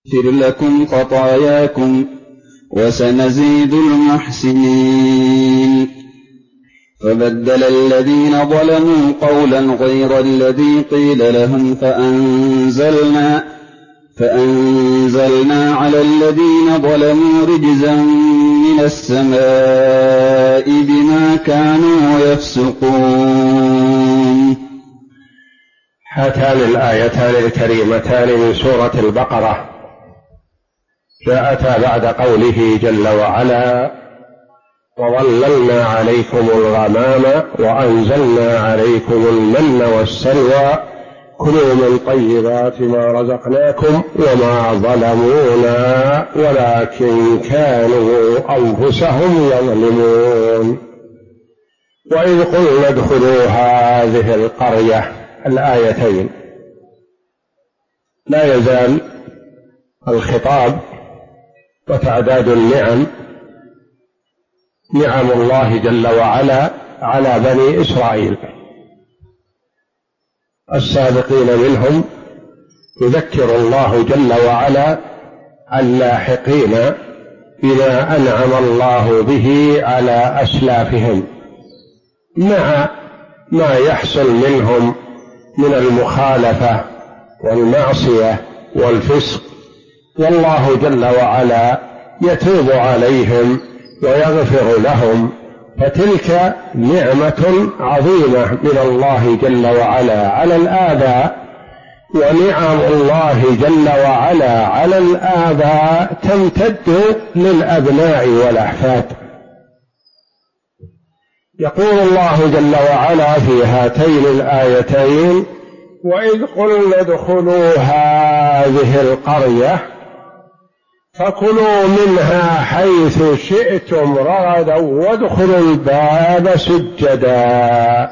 يغفر لكم خطاياكم وسنزيد المحسنين. فبدل الذين ظلموا قولا غير الذي قيل لهم فأنزلنا على الذين ظلموا رجزا من السماء بما كانوا يفسقون. هاتان الآيتان الكريمتان من سورة البقرة جاءتا بعد قوله جل وعلا: وظللنا عليكم الغمام وأنزلنا عليكم المن والسلوى كلوا من طيبات ما رزقناكم وما ظلمونا ولكن كانوا أنفسهم يظلمون. وإذ قلنا ادخلوا هذه القرية، الآيتين لا يزال الخطاب وتعداد النعم، نعم الله جل وعلا على بني إسرائيل السابقين منهم، يذكر الله جل وعلا اللاحقين بما أنعم الله به على أسلافهم مع ما يحصل منهم من المخالفة والمعصية والفسق، والله جل وعلا يتوب عليهم ويغفر لهم، فتلك نعمة عظيمة من الله جل وعلا على الآباء، ونعم الله جل وعلا على الآباء تمتد للأبناء والأحفاد. يقول الله جل وعلا في هاتين الآيتين: وإذ قلنا ادخلوا هذه القرية فكلوا منها حيث شئتم رغدا وادخلوا الباب سجدا.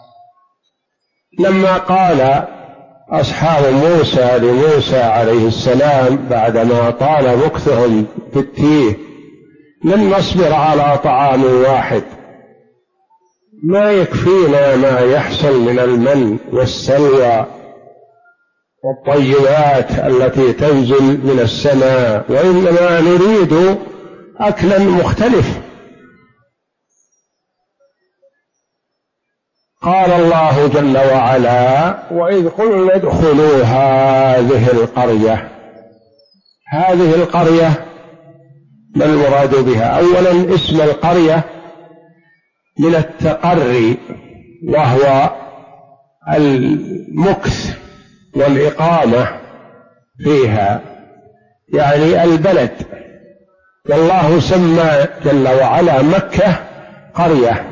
لما قال أصحاب موسى لموسى عليه السلام بعدما طال مكثهم في التيه: لن نصبر على طعام واحد، ما يكفينا ما يحصل من المن والسلوى والطيبات التي تنزل من السماء، وإنما نريد أكلا مختلف. قال الله جل وعلا: وإذ قلنا ادخلوا هذه القرية. هذه القرية ما المراد بها؟ أولا اسم القرية من التقري، وهو المكث والإقامة فيها، يعني البلد. والله سمى جل وعلا مكة قرية،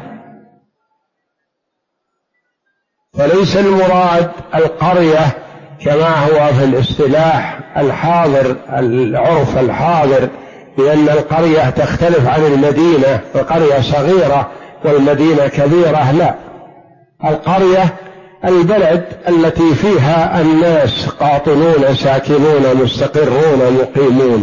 فليس المراد القرية كما هو في الاصطلاح الحاضر، العرف الحاضر، لأن القرية تختلف عن المدينة، فقرية صغيرة والمدينة كبيرة. لا، القرية البلد التي فيها الناس قاطنون ساكنون مستقرون مقيمون.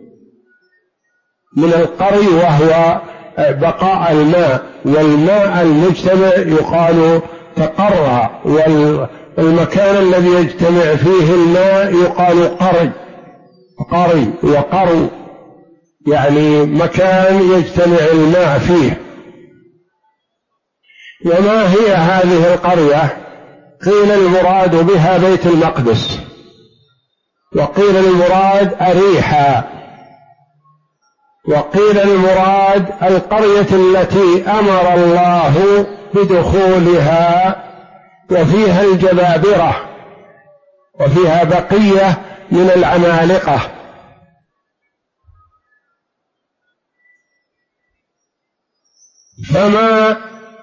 من القري وهو بقاء الماء، والماء المجتمع يقال تقرى، والمكان الذي يجتمع فيه الماء يقال قري وقرو، يعني مكان يجتمع الماء فيه. وما هي هذه القرية؟ قيل المراد بها بيت المقدس، وقيل المراد أريحا، وقيل المراد القرية التي أمر الله بدخولها وفيها الجبابرة وفيها بقية من العمالقة. فما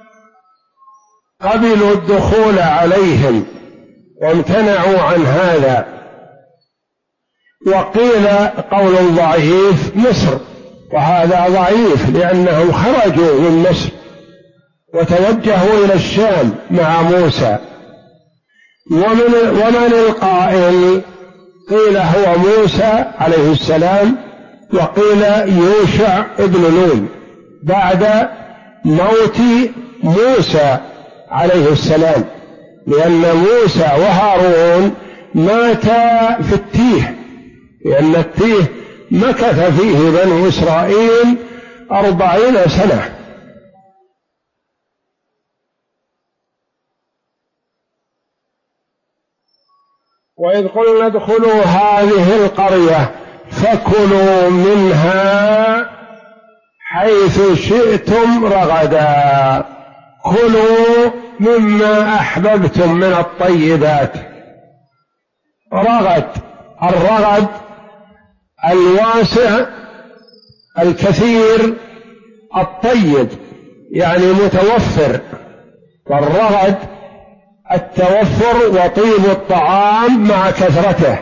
قبلوا الدخول عليهم وامتنعوا عن هذا. وقيل قول ضعيف مصر، وهذا ضعيف لأنهم خرجوا من مصر وتوجهوا إلى الشام مع موسى. ومن القائل؟ قيل هو موسى عليه السلام، وقيل يوشع ابن نون بعد موت موسى عليه السلام، لأن موسى وهارون ماتا في التيه لأن التيه مكث فيه بنو إسرائيل 40 سنة. وإذ قلنا ادخلوا هذه القرية فكلوا منها حيث شئتم رغدا، كلوا مما أحببتم من الطيبات. رغد، الرغد الواسع الكثير الطيب، يعني متوفر، والرغد التوفر وطيب الطعام مع كثرته،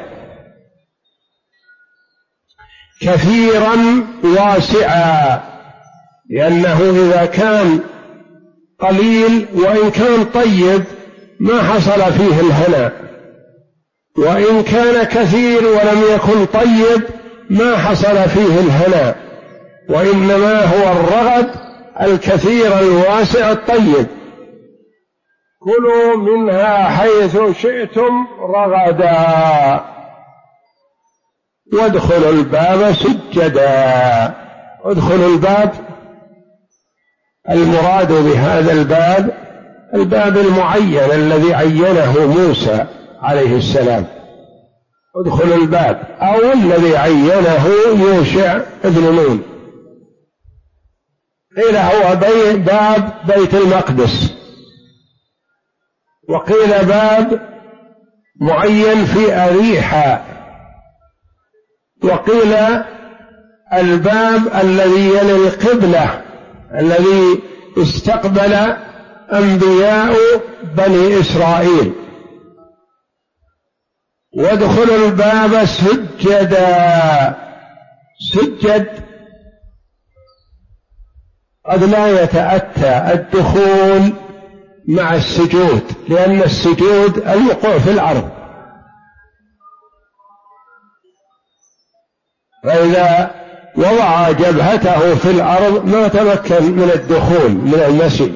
كثيرا واسعا، لأنه إذا كان قليل وإن كان طيب ما حصل فيه الهنا، وإن كان كثير ولم يكن طيب ما حصل فيه الهنا، وإنما هو الرغد الكثير الواسع الطيب. كلوا منها حيث شئتم رغدا وادخلوا الباب سجدا. ادخلوا الباب، المراد بهذا الباب الباب المعين الذي عينه موسى عليه السلام، ادخلوا الباب، أو الذي عينه يوشع ابن نون. قيل هو باب بيت المقدس، وقيل باب معين في أريحا، وقيل الباب الذي يلي القبلة الذي استقبل أنبياء بني إسرائيل. وادخلوا الباب سجدا. سجد قد لا يتأتى الدخول مع السجود، لأن السجود الوقوع في الأرض، فإذا وضع جبهته في الأرض ما تمكن من الدخول من المشي.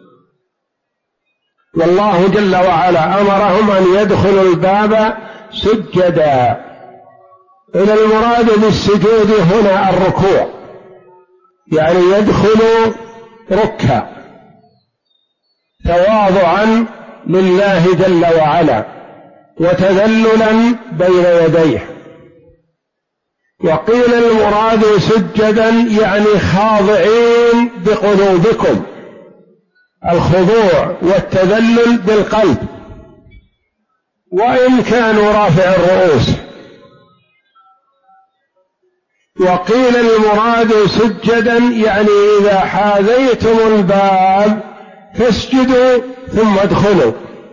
والله جل وعلا أمرهم أن يدخلوا الباب سجدا. إذا المراد بالسجود هنا الركوع، يعني يدخلوا ركع تواضعا لله جل وعلا وتذللا بين يديه. وقيل المراد سجدا يعني خاضعين بقلوبكم، الخضوع والتذلل بالقلب، وإن كانوا رافع الرؤوس. وقيل المراد سجدا يعني إذا حاذيتم الباب فاسجدوا ثم ادخلوا.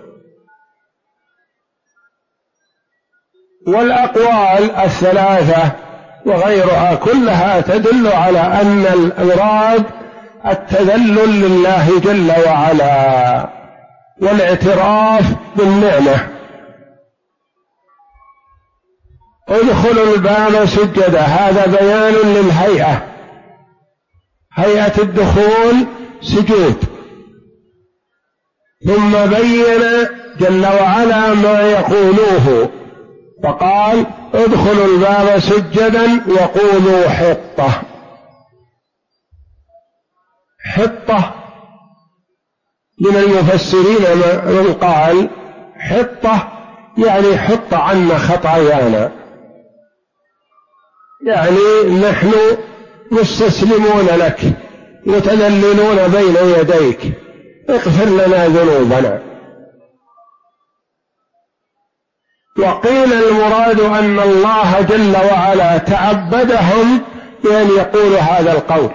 والأقوال الثلاثة وغيرها كلها تدل على أن المراد التذلل لله جل وعلا والاعتراف بالنعمة. ادخلوا الباب سجدا، هذا بيان للهيئة، هيئة الدخول سجود. ثم بين جل وعلا ما يقولوه فقال ادخلوا الباب سجدا وقولوا حطة. حطة من المفسرين من قال حطة يعني حط عنا خطايانا، يعني نحن مستسلمون لك متذللون بين يديك، اغفر لنا ذنوبنا. وقيل المراد أن الله جل وعلا تعبدهم بأن يقولوا هذا القول،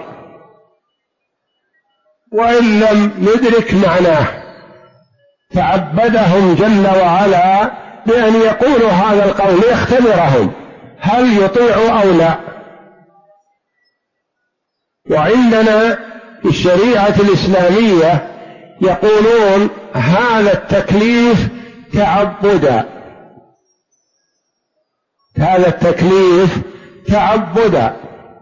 وإن لم ندرك معناه تعبدهم جل وعلا بأن يقولوا هذا القول ليختبرهم هل يطيعوا أو لا. وعندنا في الشريعة الإسلامية يقولون هذا التكليف تعبدا، هذا التكليف تعبدا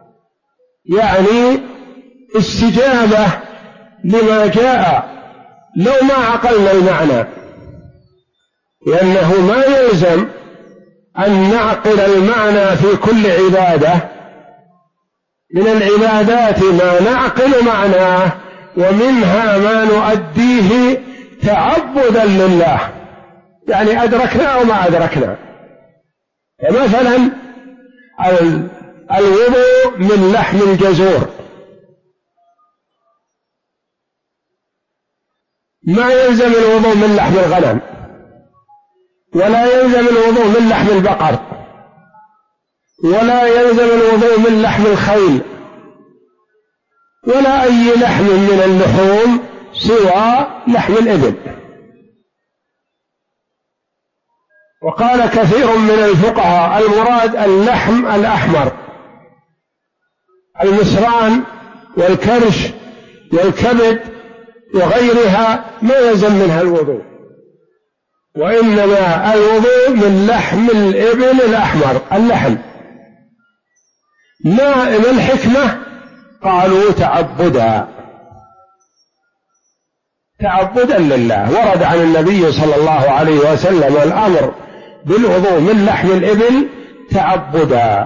يعني استجابة لما جاء لو ما عقلنا المعنى، لأنه ما يلزم أن نعقل المعنى في كل عبادة. من العبادات ما نعقل معناه، ومنها ما نؤديه تعبدا لله، يعني أدركنا أو ما أدركنا. فمثلا الوضوء من لحم الجزور ما يلزم الوضوء من لحم الغنم، ولا يلزم الوضوء من لحم البقر، ولا يلزم الوضوء من لحم الخيل، ولا أي لحم من اللحوم سوى لحم الإبل. وقال كثير من الفقهاء المراد اللحم الأحمر، المسران والكرش والكبد وغيرها ما يلزم منها الوضوء، وإنما الوضوء من لحم الإبل الأحمر اللحم. ما الحكمة؟ قالوا تعبدا لله. ورد عن النبي صلى الله عليه وسلم الأمر بالوضوء من لحم الإبل تعبدا.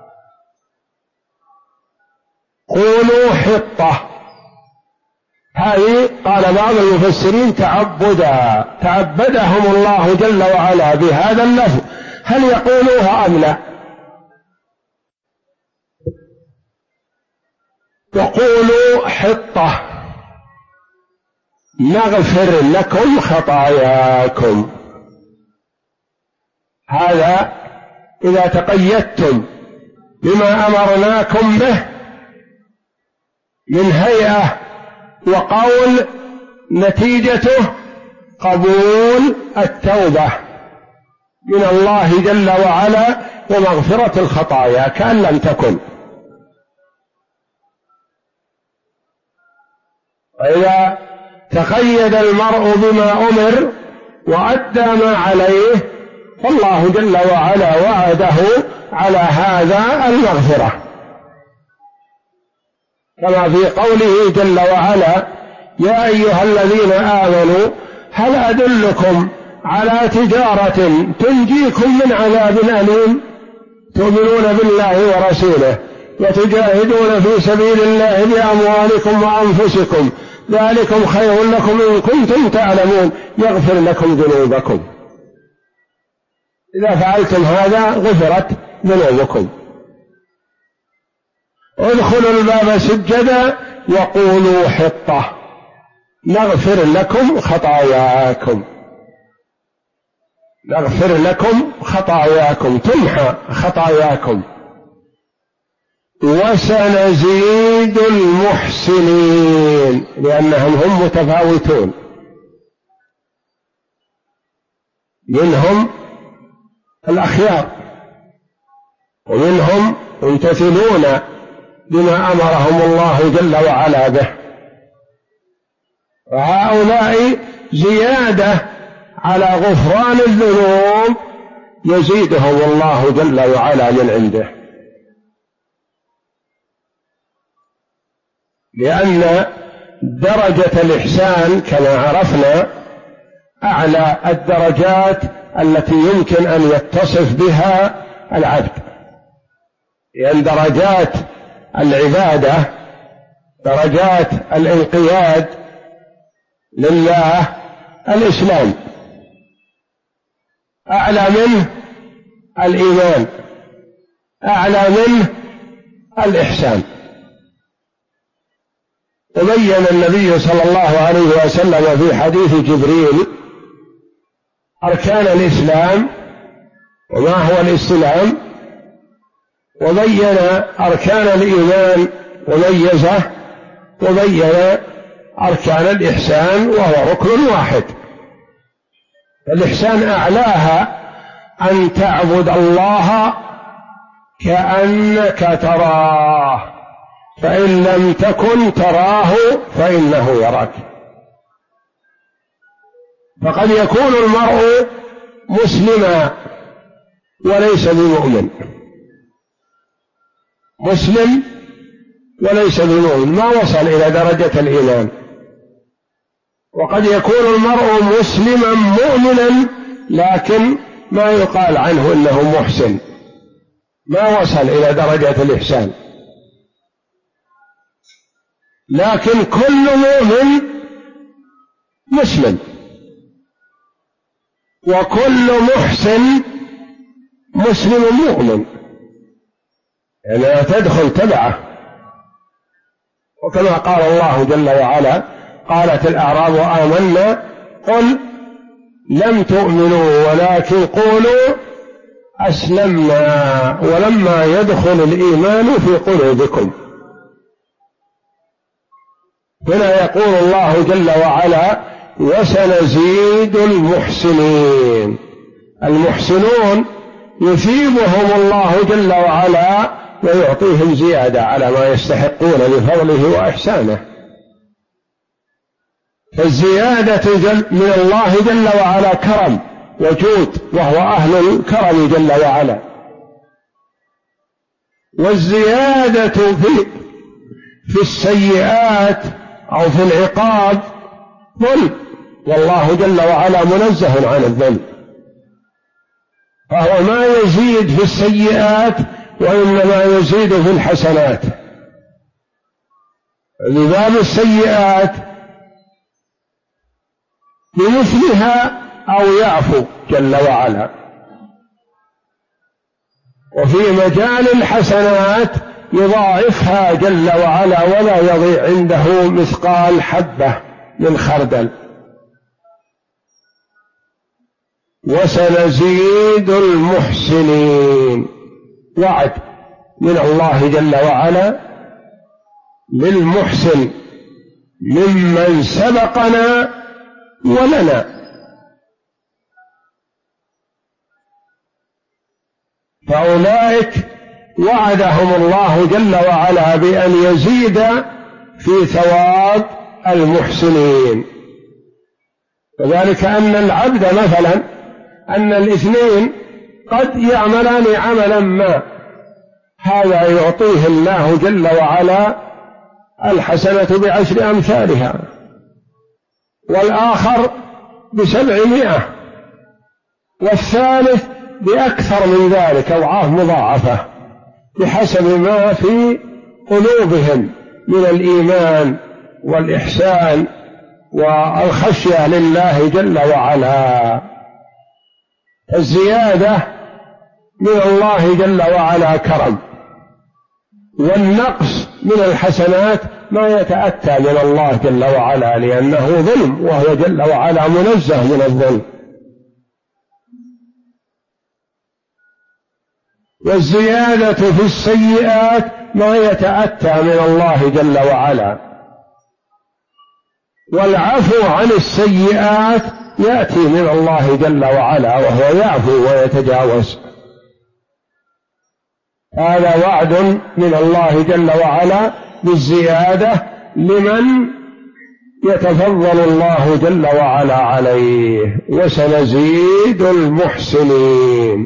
قولوا حطة، هذه قال بعض المفسرين تعبدهم الله جل وعلا بهذا اللفظ. هل يقولوها أم لا؟ وقولوا حطة نغفر لكم خطاياكم. هذا إذا تقيدتم بما أمرناكم به من هيئة وقول، نتيجته قبول التوبة من الله جل وعلا ومغفرة الخطايا كأن لم تكن. وإذا تقيد المرء بما أمر وأدى ما عليه فالله جل وعلا وعده على هذا المغفرة، كما في قوله جل وعلا: يا أيها الذين آمنوا هل أدلكم على تجارة تنجيكم من عذاب أليم تؤمنون بالله ورسوله وتجاهدون في سبيل الله بأموالكم وأنفسكم ذلكم خير لكم إن كنتم تعلمون يغفر لكم ذنوبكم. إذا فعلتم هذا غفرت ذنوبكم. ادخلوا الباب سجدا وقولوا حطة نغفر لكم خطاياكم. نغفر لكم خطاياكم، تمحى خطاياكم. وسنزيد المحسنين، لأنهم هم متفاوتون، منهم الأخيار ومنهم يمتثلون بما أمرهم الله جل وعلا به، وهؤلاء زيادة على غفران الذنوب يزيدهم الله جل وعلا من عنده، لأن درجة الإحسان كما عرفنا أعلى الدرجات التي يمكن أن يتصف بها العبد، لأن درجات العبادة درجات الانقياد لله الإسلام، أعلى منه الإيمان، أعلى منه الإحسان. وبين النبي صلى الله عليه وسلم في حديث جبريل أركان الإسلام وما هو الإسلام، وبين أركان الإيمان وميزه، وبين أركان الإحسان وهو ركن واحد. الإحسان أعلاها أن تعبد الله كأنك تراه، فإن لم تكن تراه فإنه يراك. فقد يكون المرء مسلما وليس بمؤمن، مسلم وليس بمؤمن، ما وصل إلى درجة الإيمان. وقد يكون المرء مسلما مؤمنا لكن ما يقال عنه إنه محسن، ما وصل إلى درجة الإحسان. لكن كل مؤمن مسلم، وكل محسن مسلم مؤمن، يعني تدخل تبعه. وكما قال الله جل وعلا: قالت الأعراب آمنا قل لم تؤمنوا ولكن قولوا أسلمنا ولما يدخل الإيمان في قلوبكم. هنا يقول الله جل وعلا: وسنزيد المحسنين. المحسنون يثيبهم الله جل وعلا ويعطيهم زيادة على ما يستحقون بفضله وإحسانه. فالزيادة من الله جل وعلا كرم وجود، وهو أهل الكرم جل وعلا. والزيادة في السيئات أو في العقاب ظلم، والله جل وعلا منزه عن الظلم، فهو ما يزيد في السيئات وإنما يزيد في الحسنات. لباب السيئات بمثلها أو يعفو جل وعلا، وفي مجال الحسنات يضاعفها جل وعلا ولا يضيع عنده مثقال حبة من خردل. وسنزيد المحسنين، وعد من الله جل وعلا للمحسن ممن سبقنا ولنا. فأولئك وعدهم الله جل وعلا بأن يزيد في ثواب المحسنين. وذلك أن العبد مثلا، أن الاثنين قد يعملان عملا ما، هذا يعطيه الله جل وعلا الحسنة ب10 أمثالها، والآخر ب700، والثالث بأكثر من ذلك أضعاف مضاعفة بحسب ما في قلوبهم من الإيمان والإحسان والخشية لله جل وعلا. الزيادة من الله جل وعلا كرم، والنقص من الحسنات ما يتأتى من الله جل وعلا، لأنه ظلم، وهو جل وعلا منزه من الظلم. والزيادة في السيئات ما يتأتى من الله جل وعلا، والعفو عن السيئات يأتي من الله جل وعلا، وهو يعفو ويتجاوز. هذا وعد من الله جل وعلا بالزيادة لمن يتفضل الله جل وعلا عليه. وسنزيد المحسنين.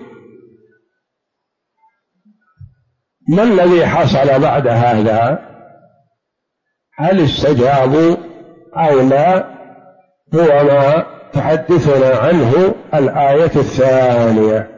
ما الذي حصل بعد هذا؟ هل استجابوا أو لا؟ هو ما تحدثنا عنه الآية الثانية.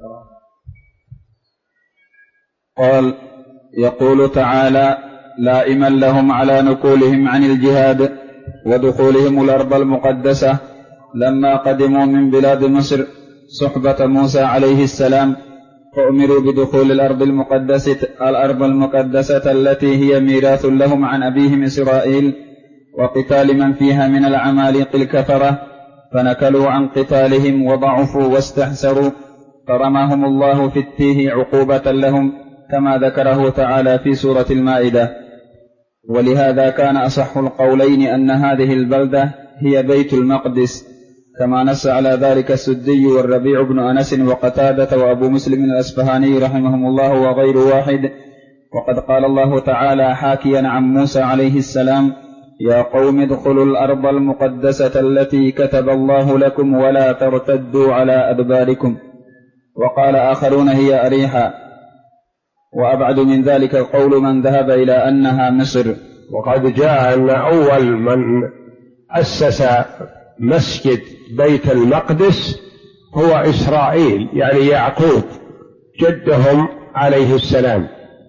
قال: يقول تعالى: لائما لهم على نقولهم عن الجهاد ودخولهم الأرض المقدسة لما قدموا من بلاد مصر صحبة موسى عليه السلام، فأمروا بدخول الأرض المقدسة التي هي ميراث لهم عن أبيهم إسرائيل، وقتال من فيها من العمالقة الكفرة، فنكلوا عن قتالهم وضعفوا واستحسروا، فرماهم الله في التيه عقوبة لهم كما ذكره تعالى في سورة المائدة. ولهذا كان أصح القولين أن هذه البلدة هي بيت المقدس، كما نص على ذلك السدي والربيع بن أنس وقتادة وأبو مسلم الأصفهاني رحمهم الله وغير واحد. وقد قال الله تعالى حاكيا عن موسى عليه السلام: يا قوم ادخلوا الأرض المقدسة التي كتب الله لكم ولا ترتدوا على أدباركم. وقال آخرون هي أريحا. وأبعد من ذلك قول من ذهب إلى أنها مصر. وقد جاء أن أول من أسس مسجد بيت المقدس هو إسرائيل يعني يعقوب جدهم عليه السلام،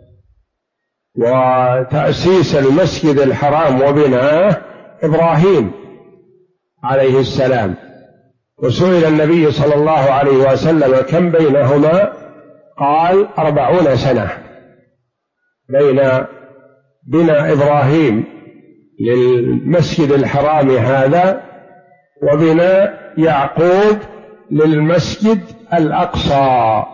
وتأسيس المسجد الحرام وبناءه إبراهيم عليه السلام. وسئل النبي صلى الله عليه وسلم كم بينهما؟ قال 40 سنة بين بناء إبراهيم للمسجد الحرام هذا وبناء يعقوب للمسجد الأقصى،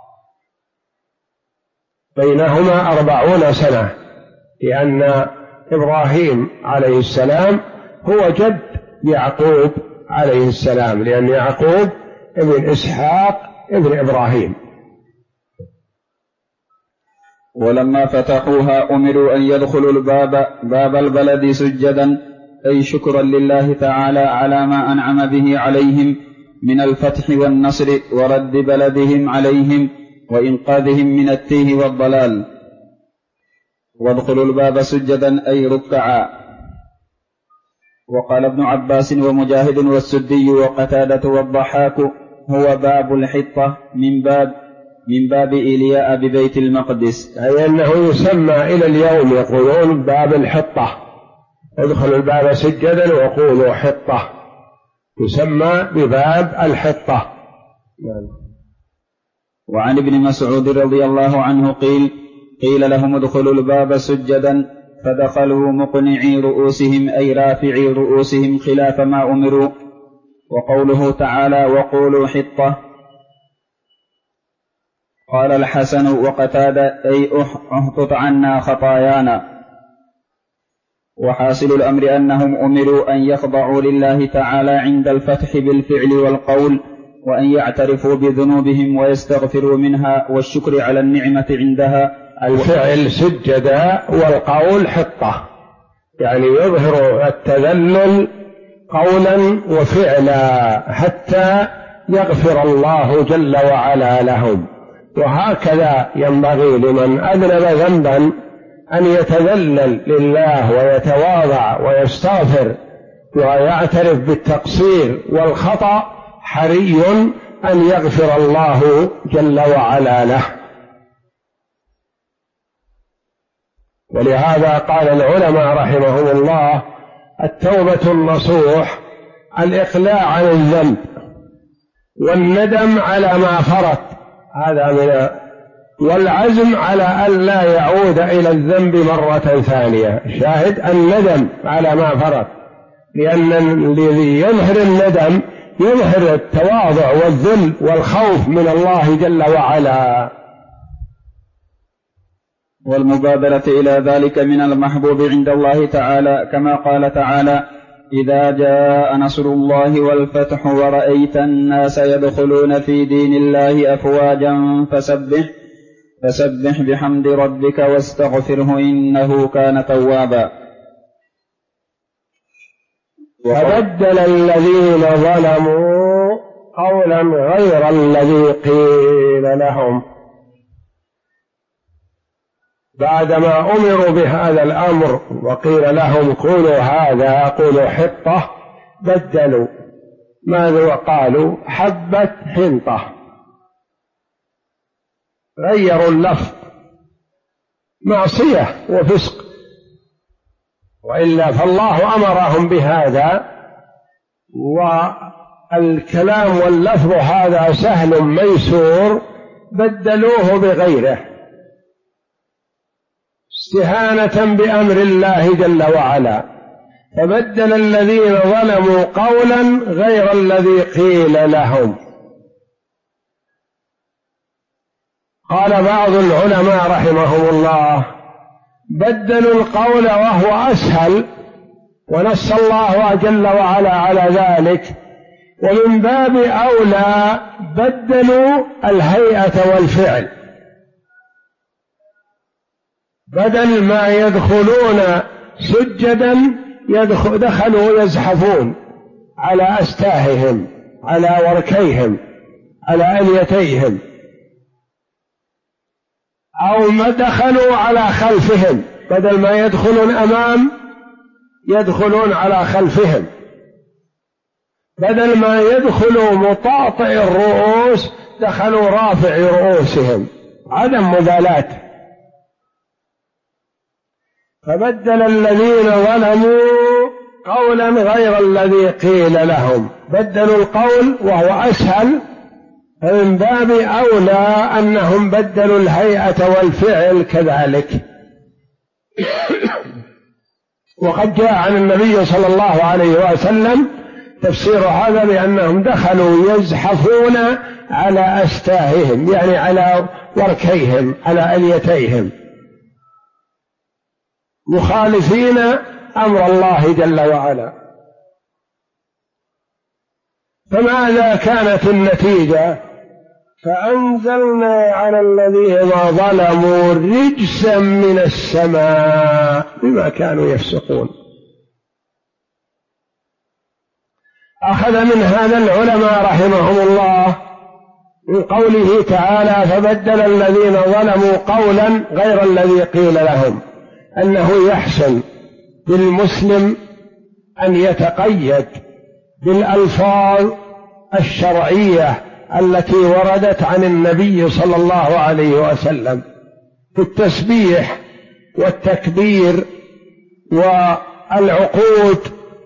بينهما 40 سنة، لأن إبراهيم عليه السلام هو جد يعقوب عليه السلام، لأن يعقوب ابن إسحاق ابن إبراهيم. ولما فتحوها أمروا أن يدخلوا باب البلد سجدا، أي شكرا لله تعالى على ما أنعم به عليهم من الفتح والنصر ورد بلدهم عليهم وإنقاذهم من التيه والضلال. وادخلوا الباب سجدا أي ركعا. وقال ابن عباس ومجاهد والسدي وقتادة والضحاك هو باب الحطة من باب إيلياء ببيت المقدس، أي أنه يسمى إلى اليوم يقولون باب الحطة. ادخلوا الباب سجدا وقولوا حطة، يسمى بباب الحطة. وعن ابن مسعود رضي الله عنه قيل لهم ادخلوا الباب سجدا فدخلوا مقنعي رؤوسهم أي رافعي رؤوسهم خلاف ما أمروا. وقوله تعالى وقولوا حطة قال الحسن وقتادة أي احطط عنا خطايانا. وحاصل الأمر أنهم أمروا أن يخضعوا لله تعالى عند الفتح بالفعل والقول، وأن يعترفوا بذنوبهم ويستغفروا منها والشكر على النعمة عندها. الفعل سجدا والقول حطة، يعني يظهر التذلل قولا وفعلا حتى يغفر الله جل وعلا لهم. وهكذا ينبغي لمن أذنب ذنبا أن يتذلل لله ويتواضع ويستغفر ويعترف بالتقصير والخطأ، حري أن يغفر الله جل وعلا له. ولهذا قال العلماء رحمهم الله التوبة النصوح الإقلاع عن الذنب والندم على ما فرط، هذا من والعزم على أن لا يعود إلى الذنب مرة ثانية. شاهد الندم على ما فرط، لأن الذي يظهر الندم يظهر التواضع والذل والخوف من الله جل وعلا. والمبادرة إلى ذلك من المحبوب عند الله تعالى، كما قال تعالى إذا جاء نصر الله والفتح ورأيت الناس يدخلون في دين الله أفواجا فسبح بحمد ربك واستغفره إنه كان توابا. فبدل الذين ظلموا قولا غير الذي قيل لهم، بعدما أمروا بهذا الأمر وقيل لهم قولوا هذا قولوا حطة، بدلوا ماذا وقالوا حبة حنطة، غيروا اللفظ، معصية وفسق، وإلا فالله أمرهم بهذا، والكلام واللفظ هذا سهل ميسور، بدلوه بغيره استهانة بأمر الله جل وعلا. فبدل الذين ظلموا قولا غير الذي قيل لهم. قال بعض العلماء رحمهم الله بدلوا القول وهو أسهل، ونص الله جل وعلا على ذلك، ومن باب أولى بدلوا الهيئة والفعل، بدل ما يدخلون سجدا دخلوا يزحفون على أستاههم على وركيهم على أنيتيهم، أو ما دخلوا على خلفهم، بدل ما يدخلون أمام يدخلون على خلفهم، بدل ما يدخلوا مطاطئ الرؤوس دخلوا رافع رؤوسهم، عدم مبالاة. فبدل الذين ظلموا قولا غير الذي قيل لهم، بدلوا القول وهو أسهل، فمن باب أولى أنهم بدلوا الهيئة والفعل كذلك. وقد جاء عن النبي صلى الله عليه وسلم تفسير هذا بأنهم دخلوا يزحفون على أستاههم، يعني على وركيهم، على أليتيهم، مخالفين أمر الله جل وعلا. فماذا كانت النتيجة؟ فأنزلنا على الذين ظلموا رجسا من السماء بما كانوا يفسقون. أخذ من هذا العلماء رحمهم الله من قوله تعالى فبدل الذين ظلموا قولا غير الذي قيل لهم، أنه يحسن بالمسلم أن يتقيد بالألفاظ الشرعية التي وردت عن النبي صلى الله عليه وسلم في التسبيح والتكبير والعقود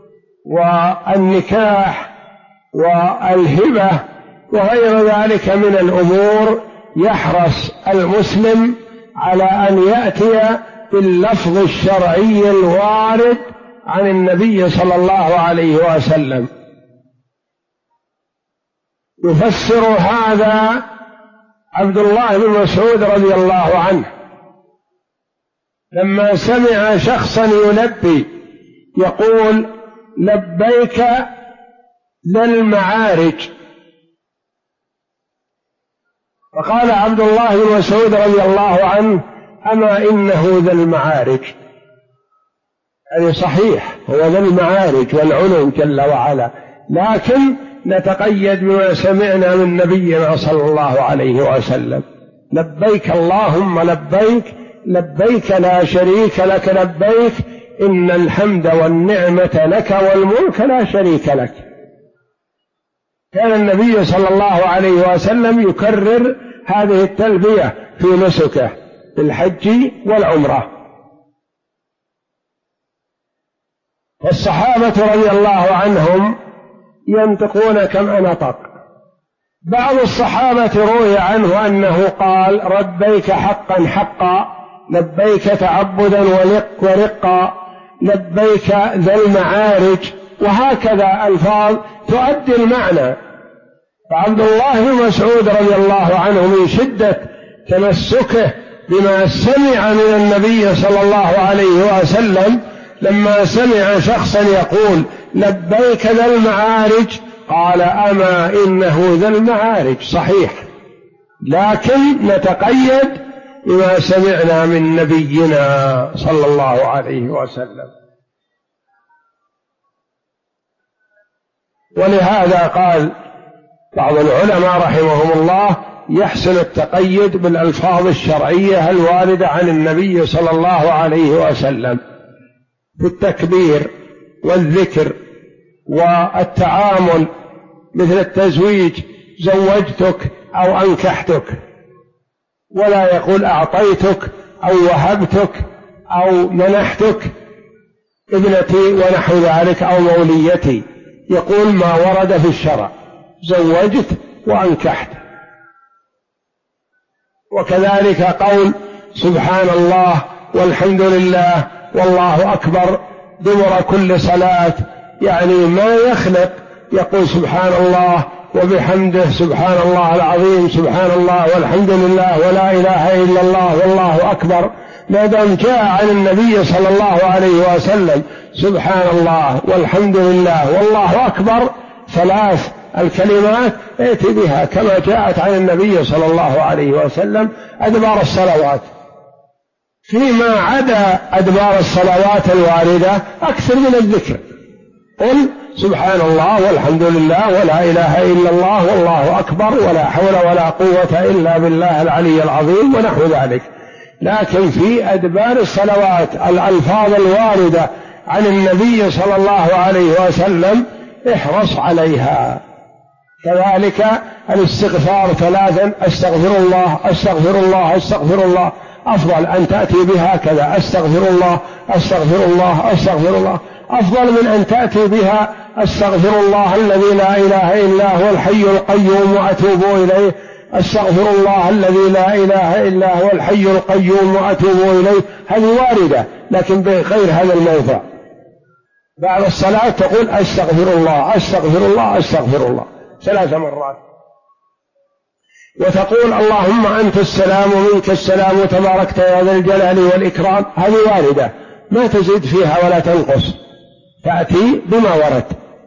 والنكاح والهبة وغير ذلك من الأمور. يحرص المسلم على أن يأتي باللفظ الشرعي الوارد عن النبي صلى الله عليه وسلم. يفسر هذا عبد الله بن مسعود رضي الله عنه لما سمع شخصا يلبي يقول لبيك ذا المعارج، فقال عبد الله بن مسعود رضي الله عنه أما إنه ذا المعارج، يعني صحيح هو ذا المعارج والعلو جل وعلا، لكن نتقيد بما سمعنا من نبينا صلى الله عليه وسلم. لبيك اللهم لبيك، لبيك لا شريك لك لبيك، إن الحمد والنعمة لك والملك لا شريك لك. كان النبي صلى الله عليه وسلم يكرر هذه التلبية في نسكه في الحج والعمرة. والصحابة رضي الله عنهم ينطقون كما نطق. بعض الصحابة روي عنه أنه قال لبيك حقا حقا، لبيك تعبدا ورقا، لبيك ذا المعارج، وهكذا ألفاظ تؤدي المعنى. فعبد الله بن مسعود رضي الله عنه من شدة تمسكه بما سمع من النبي صلى الله عليه وسلم لما سمع شخصا يقول لبيك ذا المعارج قال أما إنه ذا المعارج صحيح، لكن نتقيد بما سمعنا من نبينا صلى الله عليه وسلم. ولهذا قال بعض العلماء رحمهم الله يحسن التقيد بالألفاظ الشرعية الواردة عن النبي صلى الله عليه وسلم في التكبير والذكر والتعامل، مثل التزويج زوجتك أو أنكحتك، ولا يقول أعطيتك أو وهبتك أو منحتك ابنتي ونحو ذلك أو موليتي، يقول ما ورد في الشرع زوجت وأنكحت. وكذلك قول سبحان الله والحمد لله والله أكبر دبر كل صلاة، يعني ما يخلق يقول سبحان الله وبحمده سبحان الله العظيم سبحان الله والحمد لله ولا إله إلا الله والله أكبر، ما دام جاء عن النبي صلى الله عليه وسلم سبحان الله والحمد لله والله أكبر ثلاث الكلمات ائت بها كما جاءت عن النبي صلى الله عليه وسلم أدبار الصلوات. فيما عدا أدبار الصلوات الواردة أكثر من الذكر، قل سبحان الله والحمد لله ولا إله إلا الله والله أكبر ولا حول ولا قوة إلا بالله العلي العظيم ونحو ذلك. لكن في أدبار الصلوات الألفاظ الواردة عن النبي صلى الله عليه وسلم احرص عليها. كذلك الاستغفار 3: أستغفر الله أستغفر الله أستغفر الله، أفضل أن تأتي بها كذا: أستغفر الله أستغفر الله أستغفر الله، أفضل من أن تأتي بها: أستغفر الله الذي لا إله إلا هو الحي القيوم وأتوب إليه، أستغفر الله الذي لا إله إلا هو الحي القيوم وأتوب إليه. هذه واردة لكن بغير هذا الموضع. بعد الصلاة تقول: أستغفر الله أستغفر الله أستغفر الله 3 مرات، وتقول: اللهم أنت السلام ومنك السلام وتباركت يا ذا الجلال والإكرام. هذه واردة ما تزيد فيها ولا تنقص، تأتي بما ورد،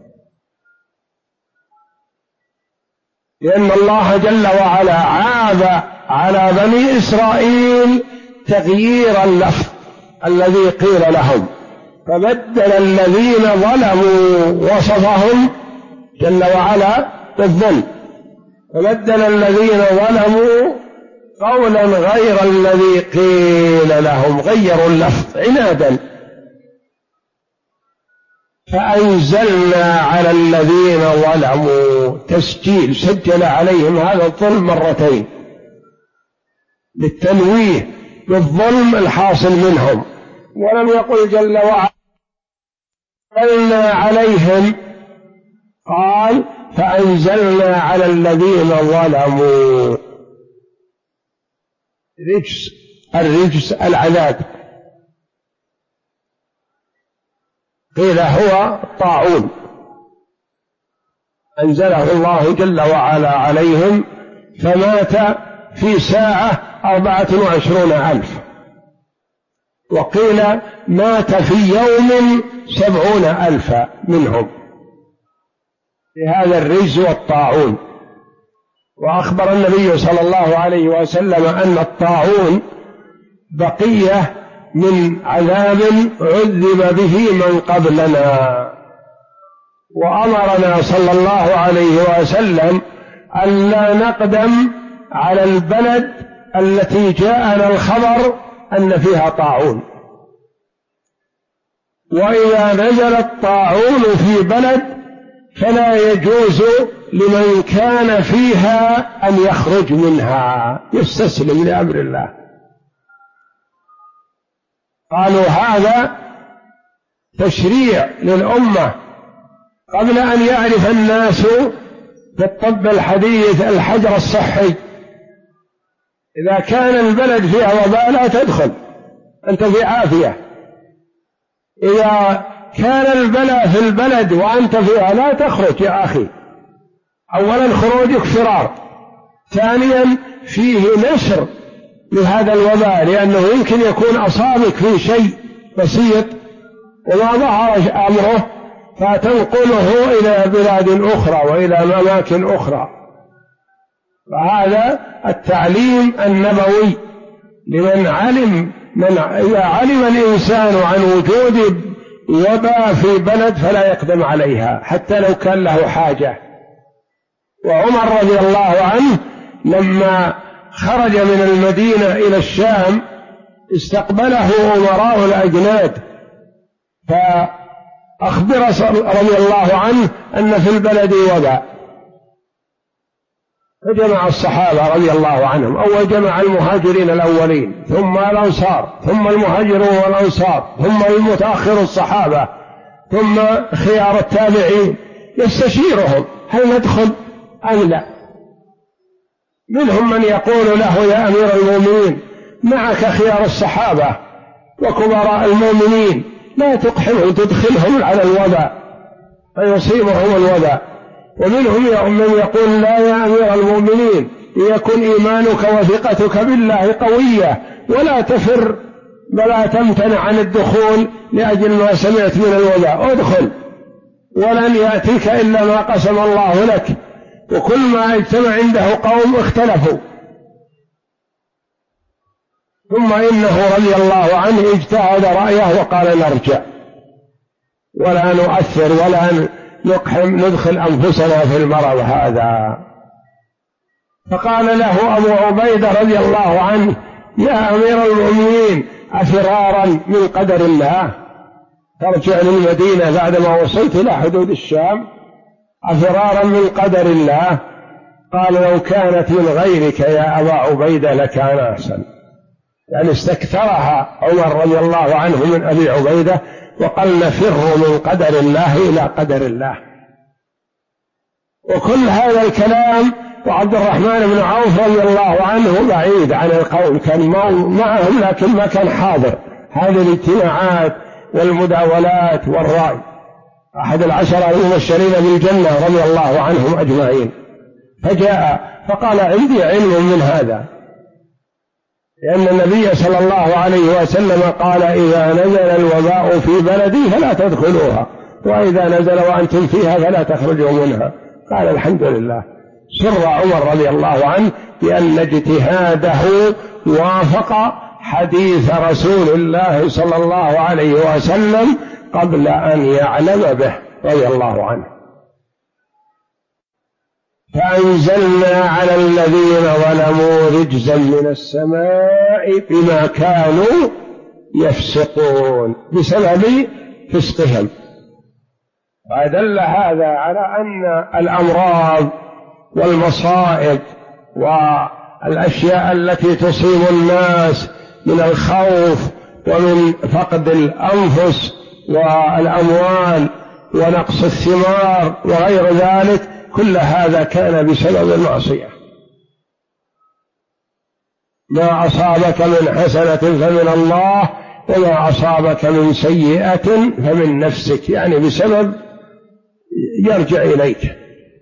لأن الله جل وعلا عاب على بني إسرائيل تغيير اللفظ الذي قيل لهم، فبدل الذين ظلموا وصفهم جل وعلا بالظلم، فبدل الذين ظلموا قولا غير الذي قيل لهم، غيروا اللفظ عنادا. فأنزلنا على الذين ظلموا تسجيل، سجل عليهم هذا الظلم 2 مرات للتنويه بالظلم الحاصل منهم. ولم يقل جل وعلا أنزلنا عليهم، قال: فأنزلنا على الذين ظلموا رجس، الرجس العذاب، قيل هو طاعون، أنزله الله جل وعلا عليهم، فمات في ساعة 24,000، وقيل مات في يوم 70,000 منهم بهذا الرجز والطاعون. وأخبر النبي صلى الله عليه وسلم أن الطاعون بقية من عذاب عذب به من قبلنا، وأمرنا صلى الله عليه وسلم ألا نقدم على البلد التي جاءنا الخبر أن فيها طاعون، وإذا نزل الطاعون في بلد فلا يجوز لمن كان فيها أن يخرج منها، يستسلم لأمر الله. قالوا هذا تشريع للأمة قبل أن يعرف الناس في الطب الحديث الحجر الصحي. إذا كان البلد فيها وباء لا تدخل، أنت في عافية. إذا كان البلاء في البلد وأنت فيها لا تخرج يا أخي. أولا خروجك فرار، ثانيا فيه نشر لهذا الوباء، لأنه يمكن يكون أصابك في شيء بسيط وما ظهر أمره فتنقله إلى بلاد أخرى وإلى أماكن أخرى. فهذا التعليم النبوي لمن علم، إذا علم الإنسان عن وجود وباء في بلد فلا يقدم عليها حتى لو كان له حاجة. وعمر رضي الله عنه لما خرج من المدينة إلى الشام استقبله أمراء الأجناد، فأخبر رضي الله عنه أن في البلد وباء، فجمع الصحابة رضي الله عنهم، أول جمع المهاجرين الأولين ثم الأنصار ثم المهاجرون والأنصار ثم المتأخر الصحابة ثم خيار التابعين، يستشيرهم هل ندخل أم لا. منهم من يقول له يا أمير المؤمنين معك خيار الصحابة وكبراء المؤمنين، لا تقحمهم تدخلهم على الوباء فيصيبهم الوباء. ومنهم من يقول لا يا أمير المؤمنين ليكن إيمانك وثقتك بالله قوية ولا تفر ولا تمتنع عن الدخول لأجل ما سمعت من الوباء، ادخل ولن يأتيك إلا ما قسم الله لك. وكل ما اجتمع عنده قوم اختلفوا. ثم إنه رضي الله عنه اجتهد رأيه وقال نرجع ولا نؤثر ولا نقحم ندخل أنفسنا في المرض هذا. فقال له أبو عبيدة رضي الله عنه يا أمير المؤمنين أفرارا من قدر الله ترجع للمدينة بعدما وصلت إلى حدود الشام؟ فرارا من قدر الله. قال لو كانت من غيرك يا أبا عبيدة لكان أحسن، يعني استكثرها عمر رضي الله عنه من أبي عبيدة وقال نفر من قدر الله إلى قدر الله. وكل هذا الكلام وعبد الرحمن بن عوف رضي الله عنه بعيد عن القوم، كان معهم لكن ما كان حاضر هذه الاجتماعات والمداولات والرأي، أحد العشرة المبشرين بالجنة رضي الله عنهم أجمعين. فجاء فقال عندي علم من هذا، لأن النبي صلى الله عليه وسلم قال إذا نزل الوباء في بلدي فلا تدخلوها، وإذا نزل وأنتم فيها فلا تخرجوا منها. قال الحمد لله. سر عمر رضي الله عنه بأن اجتهاده وافق حديث رسول الله صلى الله عليه وسلم قبل أن يعلم به رضي الله عنه. فأنزلنا على الذين ظلموا رجزا من السماء بما كانوا يفسقون، بسبب فسقهم. فدل هذا على أن الأمراض والمصائب والأشياء التي تصيب الناس من الخوف ومن فقد الأنفس والأموال ونقص الثمار وغير ذلك، كل هذا كان بسبب المعصية. ما أصابك من حسنة فمن الله وما أصابك من سيئة فمن نفسك، يعني بسبب يرجع إليك.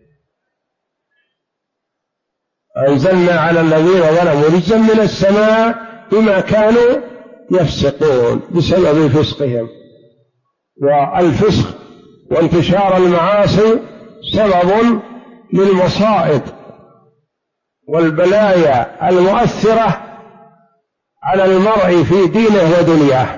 أنزلنا على الذين ظلموا رجزا من السماء بما كانوا يفسقون، بسبب فسقهم. والفسق وانتشار المعاصي سبب للمصائب والبلايا المؤثرة على المرء في دينه ودنياه.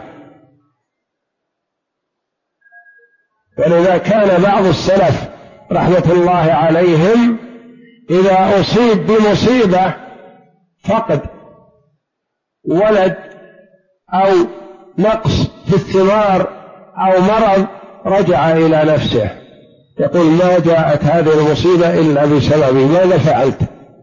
ولذا كان بعض السلف رحمة الله عليهم إذا أصيب بمصيبة فقد ولد أو نقص في الثمار أو مرض رجع إلى نفسه يقول ما جاءت هذه المصيبة إلا بسببي، ماذا فعلت؟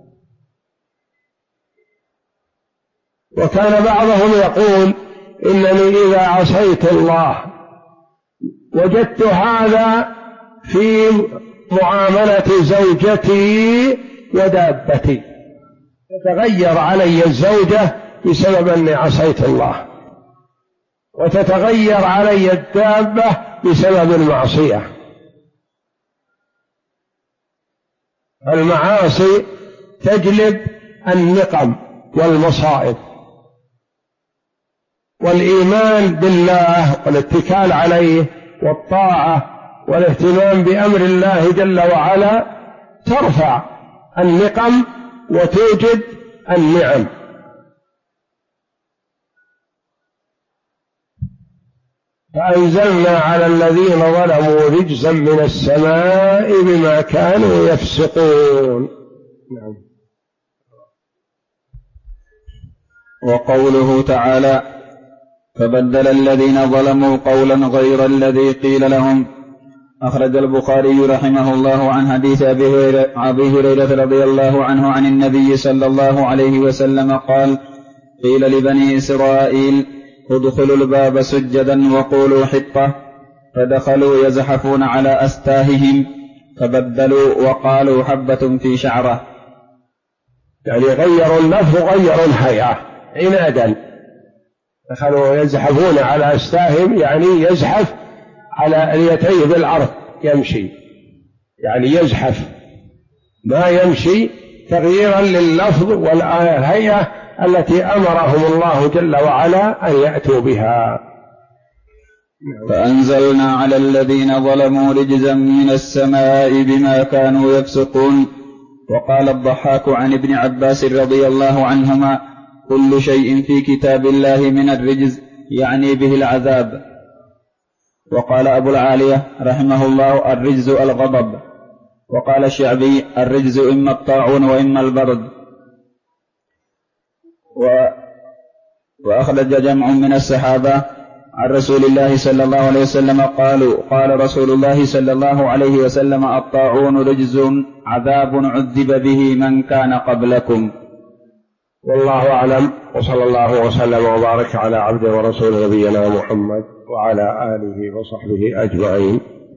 وكان بعضهم يقول إنني إذا عصيت الله وجدت هذا في معاملة زوجتي ودابتي، تتغير علي الزوجة بسبب أني عصيت الله، وتتغير علي الدابة بسبب المعصية. المعاصي تجلب النقم والمصائب، والإيمان بالله والاتكال عليه والطاعة والاهتمام بأمر الله جل وعلا ترفع النقم وتوجد النعم. فأنزلنا على الذين ظلموا رجزا من السماء بما كانوا يفسقون. نعم. وقوله تعالى فبدل الذين ظلموا قولا غير الذي قيل لهم. أخرج البخاري رحمه الله عن حديث أبي هريرة رضي الله عنه عن النبي صلى الله عليه وسلم قال قيل لبني إسرائيل ادخلوا الباب سجدا وقولوا حطة، فدخلوا يزحفون على أستاههم فبدلوا وقالوا حبة في شعرة، يعني غيروا اللفظ غيروا الهيئة عنادا. دخلوا يزحفون على أستاههم يعني يزحف على اليتيه بالأرض يمشي، يعني يزحف ما يمشي، تغييرا لللفظ والهيئة التي أمرهم الله جل وعلا أن يأتوا بها. فأنزلنا على الذين ظلموا رجزا من السماء بما كانوا يفسقون. وقال الضحاك عن ابن عباس رضي الله عنهما كل شيء في كتاب الله من الرجز يعني به العذاب. وقال أبو العالية رحمه الله الرجز الغضب. وقال الشعبي الرجز إما الطاعون وإما البرد. وأخرج جمع من الصحابة عن رسول الله صلى الله عليه وسلم قالوا قال رسول الله صلى الله عليه وسلم الطاعون رجز عذاب عذب به من كان قبلكم. والله أعلم، وصلى الله وسلم وبارك على عبده ورسوله نبينا محمد وعلى آله وصحبه أجمعين.